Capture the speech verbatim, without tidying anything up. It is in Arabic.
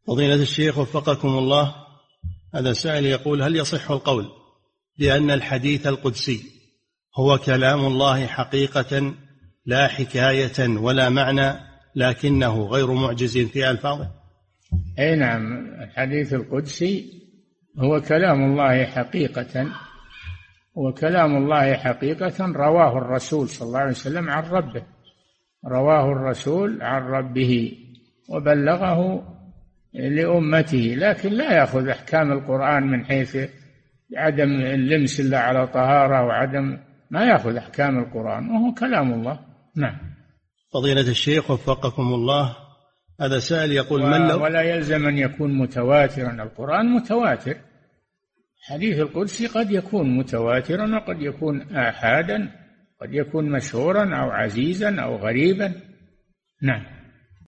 فضيلة الشيخ وفقكم الله، هذا سائل يقول: هل يصح القول بأن الحديث القدسي هو كلام الله حقيقة لا حكاية ولا معنى، لكنه غير معجز في ألفاظه؟ أي نعم، الحديث القدسي هو كلام الله حقيقة، وكلام الله حقيقة رواه الرسول صلى الله عليه وسلم عن ربه، رواه الرسول عن ربه وبلغه لأمته، لكن لا يأخذ أحكام القرآن من حيث عدم اللمس إلا على طهارة وعدم، ما يأخذ أحكام القرآن وهو كلام الله. نعم. فضيلة الشيخ وفقكم الله، هذا سائل يقول: من لو ولا يلزم أن يكون متواترا، القرآن متواتر، حديث القدسي قد يكون متواترا وقد يكون آحادا، قد يكون مشهورا أو عزيزا أو غريبا. نعم.